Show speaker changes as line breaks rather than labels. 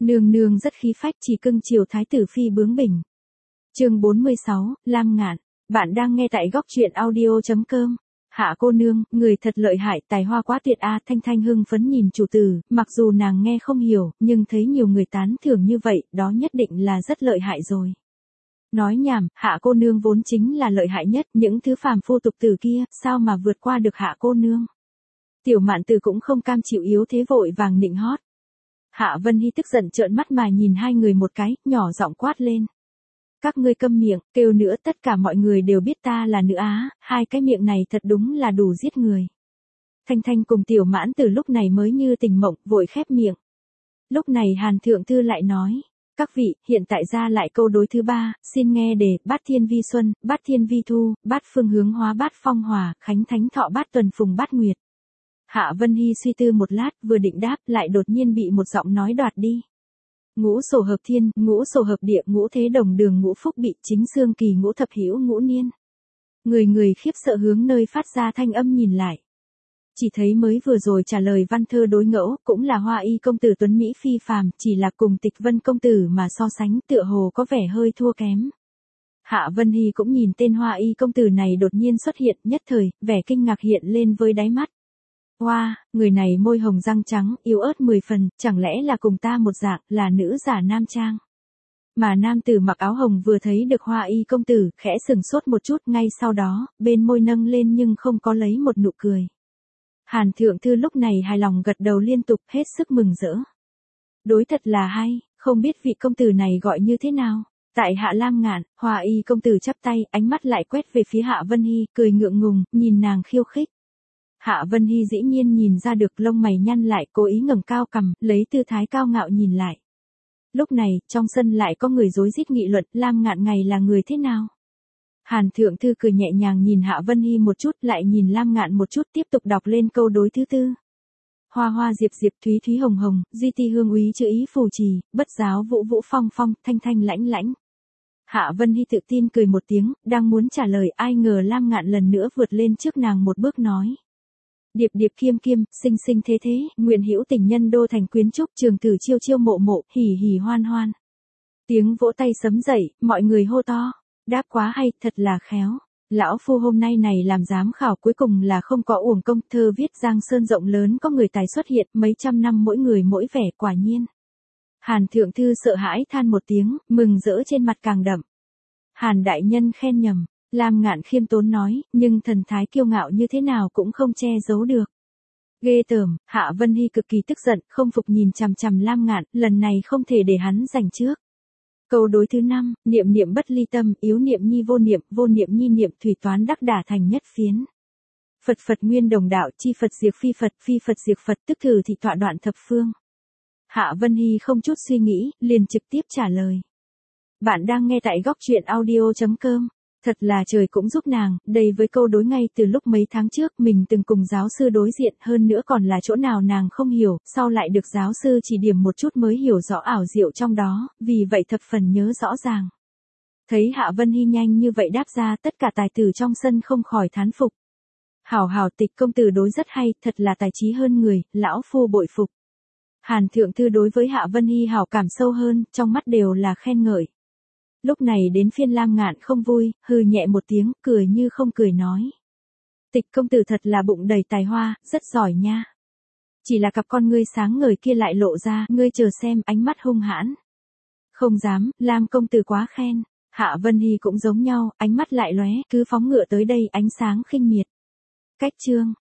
Nương nương rất khí phách chỉ cưng chiều thái tử phi bướng bỉnh. Chương 46, Lam Ngạn. Bạn đang nghe tại góc truyện audio.com. Hạ cô nương, người thật lợi hại, tài hoa quá tuyệt a. Thanh Thanh hưng phấn nhìn chủ tử, mặc dù nàng nghe không hiểu, nhưng thấy nhiều người tán thưởng như vậy, đó nhất định là rất lợi hại rồi. Nói nhảm, Hạ cô nương vốn chính là lợi hại nhất, những thứ phàm phu tục tử kia, sao mà vượt qua được Hạ cô nương. Tiểu Mạn Tử cũng không cam chịu yếu thế vội vàng nịnh hót. Hạ Vân Hy tức giận trợn mắt mà nhìn hai người một cái, nhỏ giọng quát lên. Các ngươi câm miệng, kêu nữa tất cả mọi người đều biết ta là nữ á, hai cái miệng này thật đúng là đủ giết người. Thanh Thanh cùng Tiểu Mãn Tử lúc này mới như tỉnh mộng, vội khép miệng. Lúc này Hàn Thượng Thư lại nói, các vị, hiện tại ra lại câu đối thứ ba, xin nghe đề, bát thiên vi xuân, bát thiên vi thu, bát phương hướng hóa bát phong hòa, khánh thánh thọ bát tuần phùng bát nguyệt. Hạ Vân Hy suy tư một lát, vừa định đáp, lại đột nhiên bị một giọng nói đoạt đi. Ngũ sổ hợp thiên, ngũ sổ hợp địa, ngũ thế đồng đường, ngũ phúc bị, chính xương kỳ, ngũ thập hữu, ngũ niên. Người khiếp sợ hướng nơi phát ra thanh âm nhìn lại. Chỉ thấy mới vừa rồi trả lời văn thơ đối ngẫu, cũng là Hoa Y công tử tuấn Mỹ phi phàm, chỉ là cùng Tịch Vân công tử mà so sánh, tựa hồ có vẻ hơi thua kém. Hạ Vân Hy cũng nhìn tên Hoa Y công tử này đột nhiên xuất hiện, nhất thời, vẻ kinh ngạc hiện lên với đáy mắt. Hoa, người này môi hồng răng trắng, yếu ớt 10 phần, chẳng lẽ là cùng ta một dạng, là nữ giả nam trang. Mà nam tử mặc áo hồng vừa thấy được Hoa Y công tử, khẽ sừng sốt một chút, ngay sau đó, bên môi nâng lên nhưng không có lấy một nụ cười. Hàn Thượng Thư lúc này hài lòng gật đầu liên tục, hết sức mừng rỡ. Đối thật là hay, không biết vị công tử này gọi như thế nào. Tại Hạ Lam Ngạn, Hoa Y công tử chắp tay, ánh mắt lại quét về phía Hạ Vân Hy, cười ngượng ngùng, nhìn nàng khiêu khích. Hạ Vân Hy dĩ nhiên nhìn ra được, lông mày nhăn lại, cố ý ngẩng cao cằm, lấy tư thái cao ngạo nhìn lại. Lúc này, trong sân lại có người rối rít nghị luận, Lam Ngạn ngày là người thế nào? Hàn Thượng Thư cười nhẹ nhàng nhìn Hạ Vân Hy một chút, lại nhìn Lam Ngạn một chút, tiếp tục đọc lên câu đối thứ tư. Hoa hoa diệp diệp, thúy thúy hồng hồng, duy ti hương úy chữ ý phù trì, bất giáo vũ vũ phong phong, thanh thanh lãnh lãnh. Hạ Vân Hy tự tin cười một tiếng, đang muốn trả lời, ai ngờ Lam Ngạn lần nữa vượt lên trước nàng một bước nói. Điệp điệp kiêm kiêm, sinh sinh thế thế, nguyện hữu tình nhân đô thành quyến trúc, trường tử chiêu chiêu mộ mộ, hỉ hỉ hoan hoan. Tiếng vỗ tay sấm dậy, mọi người hô to. Đáp quá hay, thật là khéo. Lão phu hôm nay này làm giám khảo cuối cùng là không có uổng công, thơ viết Giang Sơn rộng lớn có người tài xuất hiện, mấy trăm năm mỗi người mỗi vẻ, quả nhiên. Hàn Thượng Thư sợ hãi than một tiếng, mừng rỡ trên mặt càng đậm. Hàn đại nhân khen nhầm. Lam Ngạn khiêm tốn nói, nhưng thần thái kiêu ngạo như thế nào cũng không che giấu được. Ghê tởm, Hạ Vân Hy cực kỳ tức giận, không phục nhìn chằm chằm Lam Ngạn, lần này không thể để hắn giành trước. Câu đối thứ 5, niệm niệm bất ly tâm, yếu niệm nhi vô niệm nhi niệm thủy toán đắc đả thành nhất phiến. Phật Phật nguyên đồng đạo, chi Phật diệt phi Phật diệt Phật, tức thử thì tọa đoạn thập phương. Hạ Vân Hy không chút suy nghĩ, liền trực tiếp trả lời. Bạn đang nghe tại góc truyện audio.com. Thật là trời cũng giúp nàng, đây với câu đối ngay từ lúc mấy tháng trước mình từng cùng giáo sư đối diện, hơn nữa còn là chỗ nào nàng không hiểu, sau lại được giáo sư chỉ điểm một chút mới hiểu rõ ảo diệu trong đó, vì vậy thập phần nhớ rõ ràng. Thấy Hạ Vân Hy nhanh như vậy đáp ra, tất cả tài tử trong sân không khỏi thán phục. Hảo hảo, Tịch công tử đối rất hay, thật là tài trí hơn người, lão phu bội phục. Hàn Thượng Thư đối với Hạ Vân Hy hảo cảm sâu hơn, trong mắt đều là khen ngợi. Lúc này đến phiên Lam Ngạn không vui, hừ nhẹ một tiếng, cười như không cười nói. Tịch công tử thật là bụng đầy tài hoa, rất giỏi nha. Chỉ là cặp con ngươi sáng ngời kia lại lộ ra, ngươi chờ xem, ánh mắt hung hãn. Không dám, Lam công tử quá khen. Hạ Vân Hy cũng giống nhau, ánh mắt lại lóe, cứ phóng ngựa tới đây, ánh sáng khinh miệt. Cách chương.